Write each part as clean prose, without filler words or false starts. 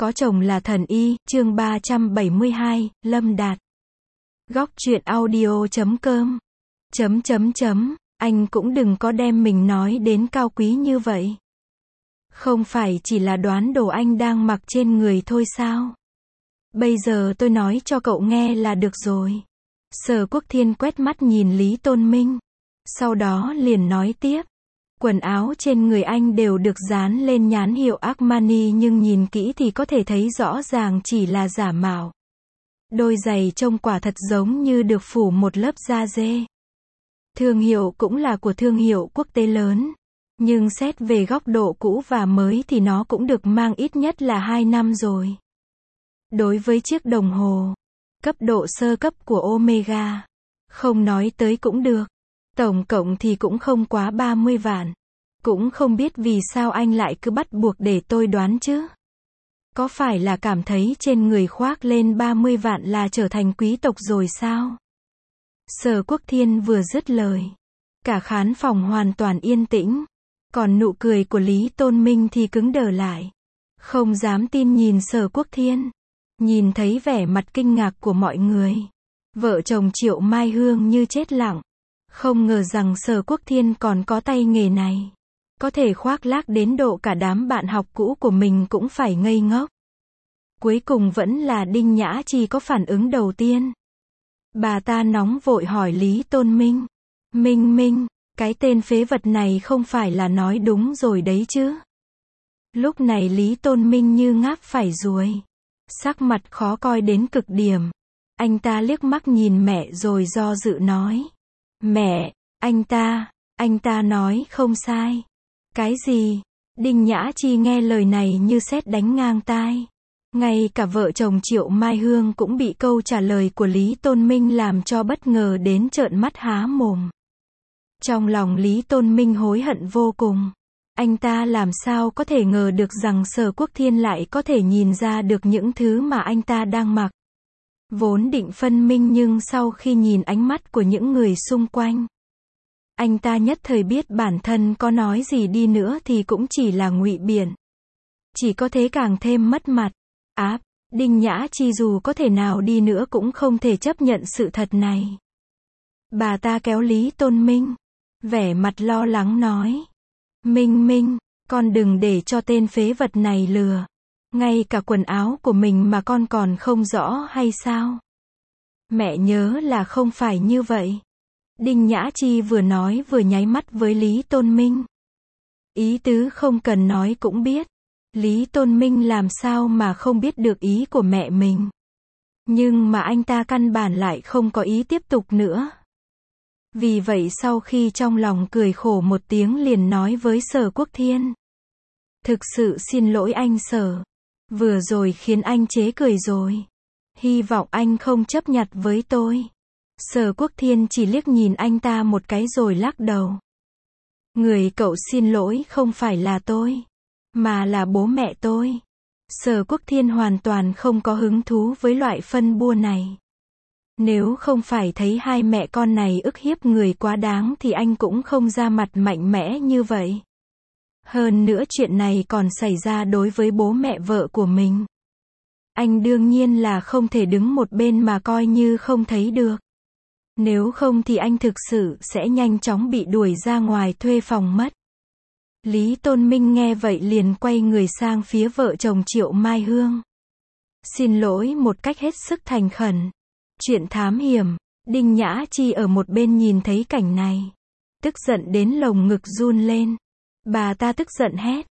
Có chồng là thần y, chương 372, Lâm Đạt. Góc truyện audio.com. Anh cũng đừng có đem mình nói đến cao quý như vậy. Không phải chỉ là đoán đồ anh đang mặc trên người thôi sao? Bây giờ tôi nói cho cậu nghe là được rồi. Sở Quốc Thiên quét mắt nhìn Lý Tôn Minh. Sau đó liền nói tiếp. Quần áo trên người anh đều được dán lên nhãn hiệu Armani nhưng nhìn kỹ thì có thể thấy rõ ràng chỉ là giả mạo. Đôi giày trông quả thật giống như được phủ một lớp da dê. Thương hiệu cũng là của thương hiệu quốc tế lớn. Nhưng xét về góc độ cũ và mới thì nó cũng được mang ít nhất là 2 năm rồi. Đối với chiếc đồng hồ, cấp độ sơ cấp của Omega, không nói tới cũng được. Tổng cộng thì cũng không quá 30 vạn. Cũng không biết vì sao anh lại cứ bắt buộc để tôi đoán chứ. Có phải là cảm thấy trên người khoác lên 30 vạn là trở thành quý tộc rồi sao? Sở Quốc Thiên vừa dứt lời. Cả khán phòng hoàn toàn yên tĩnh. Còn nụ cười của Lý Tôn Minh thì cứng đờ lại. Không dám tin nhìn Sở Quốc Thiên. Nhìn thấy vẻ mặt kinh ngạc của mọi người. Vợ chồng Triệu Mai Hương như chết lặng. Không ngờ rằng Sở Quốc Thiên còn có tay nghề này. Có thể khoác lác đến độ cả đám bạn học cũ của mình cũng phải ngây ngốc. Cuối cùng vẫn là Đinh Nhã Chi có phản ứng đầu tiên. Bà ta nóng vội hỏi Lý Tôn Minh. Minh, cái tên phế vật này không phải là nói đúng rồi đấy chứ. Lúc này Lý Tôn Minh như ngáp phải ruồi. Sắc mặt khó coi đến cực điểm. Anh ta liếc mắt nhìn mẹ rồi do dự nói. Mẹ, anh ta nói không sai. Cái gì? Đinh Nhã Chi nghe lời này như sét đánh ngang tai. Ngay cả vợ chồng Triệu Mai Hương cũng bị câu trả lời của Lý Tôn Minh làm cho bất ngờ đến trợn mắt há mồm. Trong lòng Lý Tôn Minh hối hận vô cùng. Anh ta làm sao có thể ngờ được rằng Sở Quốc Thiên lại có thể nhìn ra được những thứ mà anh ta đang mặc. Vốn định phân minh nhưng sau khi nhìn ánh mắt của những người xung quanh, anh ta nhất thời biết bản thân có nói gì đi nữa thì cũng chỉ là ngụy biện. Chỉ có thế càng thêm mất mặt. Đinh Nhã Chi dù có thể nào đi nữa cũng không thể chấp nhận sự thật này. Bà ta kéo Lý Tôn Minh. Vẻ mặt lo lắng nói. Minh, con đừng để cho tên phế vật này lừa. Ngay cả quần áo của mình mà con còn không rõ hay sao? Mẹ nhớ là không phải như vậy. Đinh Nhã Chi vừa nói vừa nháy mắt với Lý Tôn Minh. Ý tứ không cần nói cũng biết. Lý Tôn Minh làm sao mà không biết được ý của mẹ mình. Nhưng mà anh ta căn bản lại không có ý tiếp tục nữa. Vì vậy sau khi trong lòng cười khổ một tiếng liền nói với Sở Quốc Thiên. Thực sự xin lỗi anh Sở. Vừa rồi khiến anh chế cười rồi. Hy vọng anh không chấp nhặt với tôi. Sở Quốc Thiên chỉ liếc nhìn anh ta một cái rồi lắc đầu. Người cậu xin lỗi không phải là tôi, mà là bố mẹ tôi. Sở Quốc Thiên hoàn toàn không có hứng thú với loại phân bua này. Nếu không phải thấy hai mẹ con này ức hiếp người quá đáng thì anh cũng không ra mặt mạnh mẽ như vậy. Hơn nữa chuyện này còn xảy ra đối với bố mẹ vợ của mình. Anh đương nhiên là không thể đứng một bên mà coi như không thấy được. Nếu không thì anh thực sự sẽ nhanh chóng bị đuổi ra ngoài thuê phòng mất. Lý Tôn Minh nghe vậy liền quay người sang phía vợ chồng Triệu Mai Hương. Xin lỗi một cách hết sức thành khẩn. Chuyện thám hiểm. Đinh Nhã Chi ở một bên nhìn thấy cảnh này. Tức giận đến lồng ngực run lên. Bà ta tức giận hét.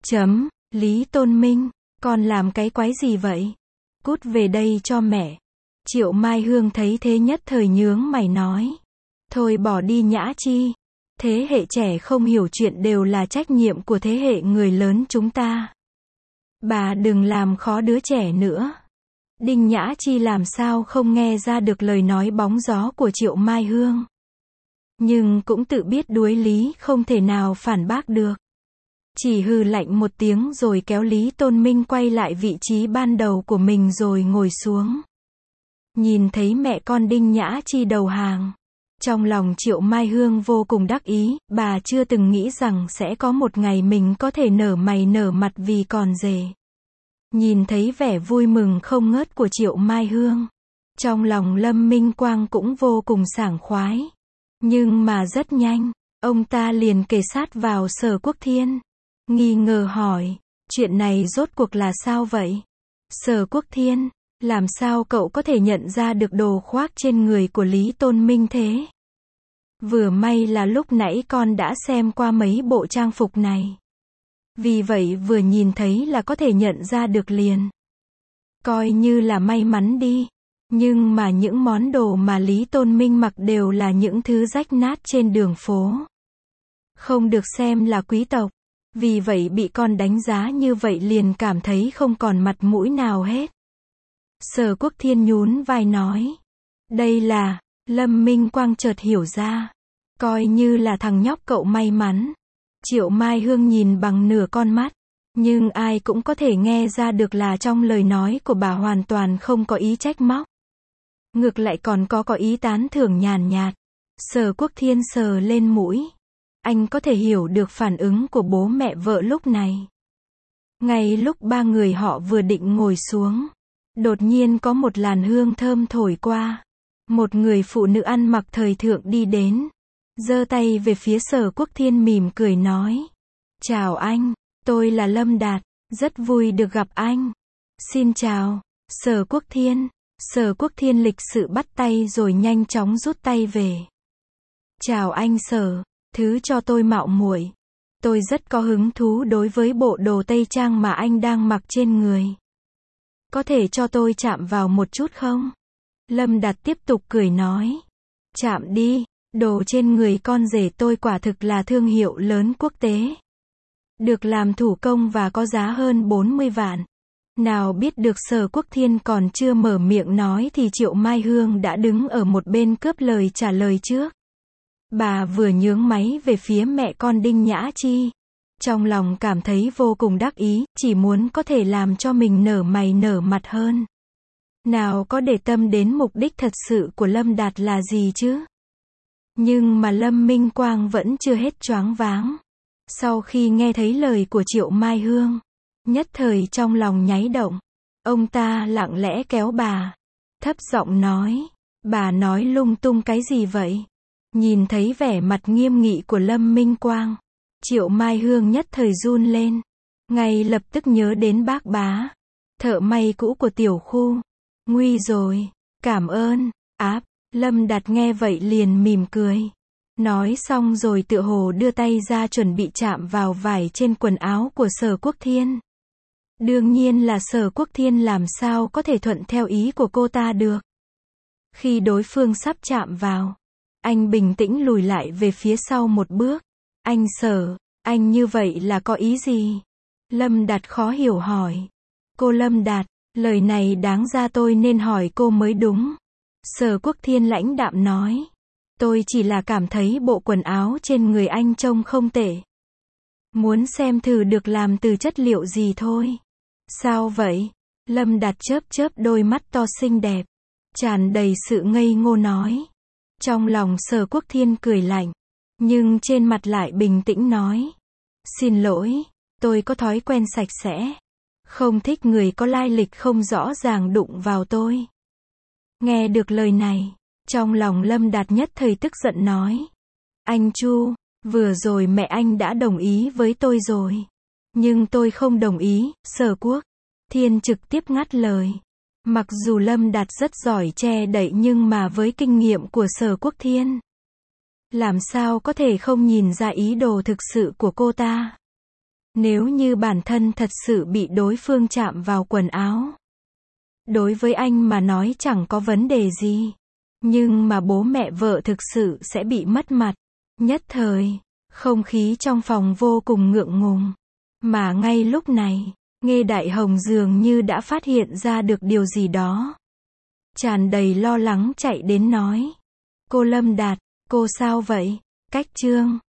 Lý Tôn Minh, con làm cái quái gì vậy? Cút về đây cho mẹ. Triệu Mai Hương thấy thế nhất thời nhướng mày nói. Thôi bỏ đi Nhã Chi. Thế hệ trẻ không hiểu chuyện đều là trách nhiệm của thế hệ người lớn chúng ta. Bà đừng làm khó đứa trẻ nữa. Đinh Nhã Chi làm sao không nghe ra được lời nói bóng gió của Triệu Mai Hương. Nhưng cũng tự biết đuối lý không thể nào phản bác được. Chỉ hừ lạnh một tiếng rồi kéo Lý Tôn Minh quay lại vị trí ban đầu của mình rồi ngồi xuống. Nhìn thấy mẹ con Đinh Nhã Chi đầu hàng. Trong lòng Triệu Mai Hương vô cùng đắc ý, bà chưa từng nghĩ rằng sẽ có một ngày mình có thể nở mày nở mặt vì còn rể. Nhìn thấy vẻ vui mừng không ngớt của Triệu Mai Hương, trong lòng Lâm Minh Quang cũng vô cùng sảng khoái. Nhưng mà rất nhanh, ông ta liền kề sát vào Sở Quốc Thiên, nghi ngờ hỏi, chuyện này rốt cuộc là sao vậy? Sở Quốc Thiên, làm sao cậu có thể nhận ra được đồ khoác trên người của Lý Tôn Minh thế? Vừa may là lúc nãy con đã xem qua mấy bộ trang phục này. Vì vậy vừa nhìn thấy là có thể nhận ra được liền. Coi như là may mắn đi. Nhưng mà những món đồ mà Lý Tôn Minh mặc đều là những thứ rách nát trên đường phố. Không được xem là quý tộc. Vì vậy bị con đánh giá như vậy liền cảm thấy không còn mặt mũi nào hết. Sở Quốc Thiên nhún vai nói. Đây là, Lâm Minh Quang chợt hiểu ra. Coi như là thằng nhóc cậu may mắn. Triệu Mai Hương nhìn bằng nửa con mắt. Nhưng ai cũng có thể nghe ra được là trong lời nói của bà hoàn toàn không có ý trách móc. Ngược lại còn có ý tán thưởng nhàn nhạt. Sở Quốc Thiên sờ lên mũi. Anh có thể hiểu được phản ứng của bố mẹ vợ lúc này. Ngay lúc ba người họ vừa định ngồi xuống, đột nhiên có một làn hương thơm thổi qua. Một người phụ nữ ăn mặc thời thượng đi đến, giơ tay về phía Sở Quốc Thiên mỉm cười nói. Chào anh, tôi là Lâm Đạt, rất vui được gặp anh. Xin chào, Sở Quốc Thiên. Sở Quốc Thiên lịch sự bắt tay rồi nhanh chóng rút tay về. Chào anh Sở, thứ cho tôi mạo muội. Tôi rất có hứng thú đối với bộ đồ tây trang mà anh đang mặc trên người. Có thể cho tôi chạm vào một chút không? Lâm Đạt tiếp tục cười nói. Chạm đi, đồ trên người con rể tôi quả thực là thương hiệu lớn quốc tế. Được làm thủ công và có giá hơn 40 vạn. Nào biết được Sở Quốc Thiên còn chưa mở miệng nói thì Triệu Mai Hương đã đứng ở một bên cướp lời trả lời trước. Bà vừa nhướng máy về phía mẹ con Đinh Nhã Chi. Trong lòng cảm thấy vô cùng đắc ý, chỉ muốn có thể làm cho mình nở mày nở mặt hơn. Nào có để tâm đến mục đích thật sự của Lâm Đạt là gì chứ? Nhưng mà Lâm Minh Quang vẫn chưa hết choáng váng. Sau khi nghe thấy lời của Triệu Mai Hương, nhất thời trong lòng nháy động. Ông ta lặng lẽ kéo bà, thấp giọng nói, bà nói lung tung cái gì vậy? Nhìn thấy vẻ mặt nghiêm nghị của Lâm Minh Quang, Triệu Mai Hương nhất thời run lên, ngay lập tức nhớ đến bác Bá, thợ may cũ của tiểu khu. Nguy rồi, cảm ơn, áp. Lâm Đạt nghe vậy liền mỉm cười. Nói xong rồi tựa hồ đưa tay ra chuẩn bị chạm vào vải trên quần áo của Sở Quốc Thiên. Đương nhiên là Sở Quốc Thiên làm sao có thể thuận theo ý của cô ta được. Khi đối phương sắp chạm vào, anh bình tĩnh lùi lại về phía sau một bước. Anh Sở, anh như vậy là có ý gì? Lâm Đạt khó hiểu hỏi. Cô Lâm Đạt, lời này đáng ra tôi nên hỏi cô mới đúng. Sở Quốc Thiên lãnh đạm nói. Tôi chỉ là cảm thấy bộ quần áo trên người anh trông không tệ. Muốn xem thử được làm từ chất liệu gì thôi. Sao vậy? Lâm Đạt chớp chớp đôi mắt to xinh đẹp, tràn đầy sự ngây ngô nói. Trong lòng Sở Quốc Thiên cười lạnh, nhưng trên mặt lại bình tĩnh nói. Xin lỗi, tôi có thói quen sạch sẽ. Không thích người có lai lịch không rõ ràng đụng vào tôi. Nghe được lời này, trong lòng Lâm Đạt nhất thời tức giận nói. Anh Chu, vừa rồi mẹ anh đã đồng ý với tôi rồi. Nhưng tôi không đồng ý, Sở Quốc Thiên trực tiếp ngắt lời. Mặc dù Lâm Đạt rất giỏi che đậy nhưng mà với kinh nghiệm của Sở Quốc Thiên, làm sao có thể không nhìn ra ý đồ thực sự của cô ta. Nếu như bản thân thật sự bị đối phương chạm vào quần áo, đối với anh mà nói chẳng có vấn đề gì. Nhưng mà bố mẹ vợ thực sự sẽ bị mất mặt. Nhất thời, không khí trong phòng vô cùng ngượng ngùng. Mà ngay lúc này, Nghê Đại Hồng dường như đã phát hiện ra được điều gì đó. Tràn đầy lo lắng chạy đến nói. Cô Lâm Đạt, cô sao vậy? Cách chương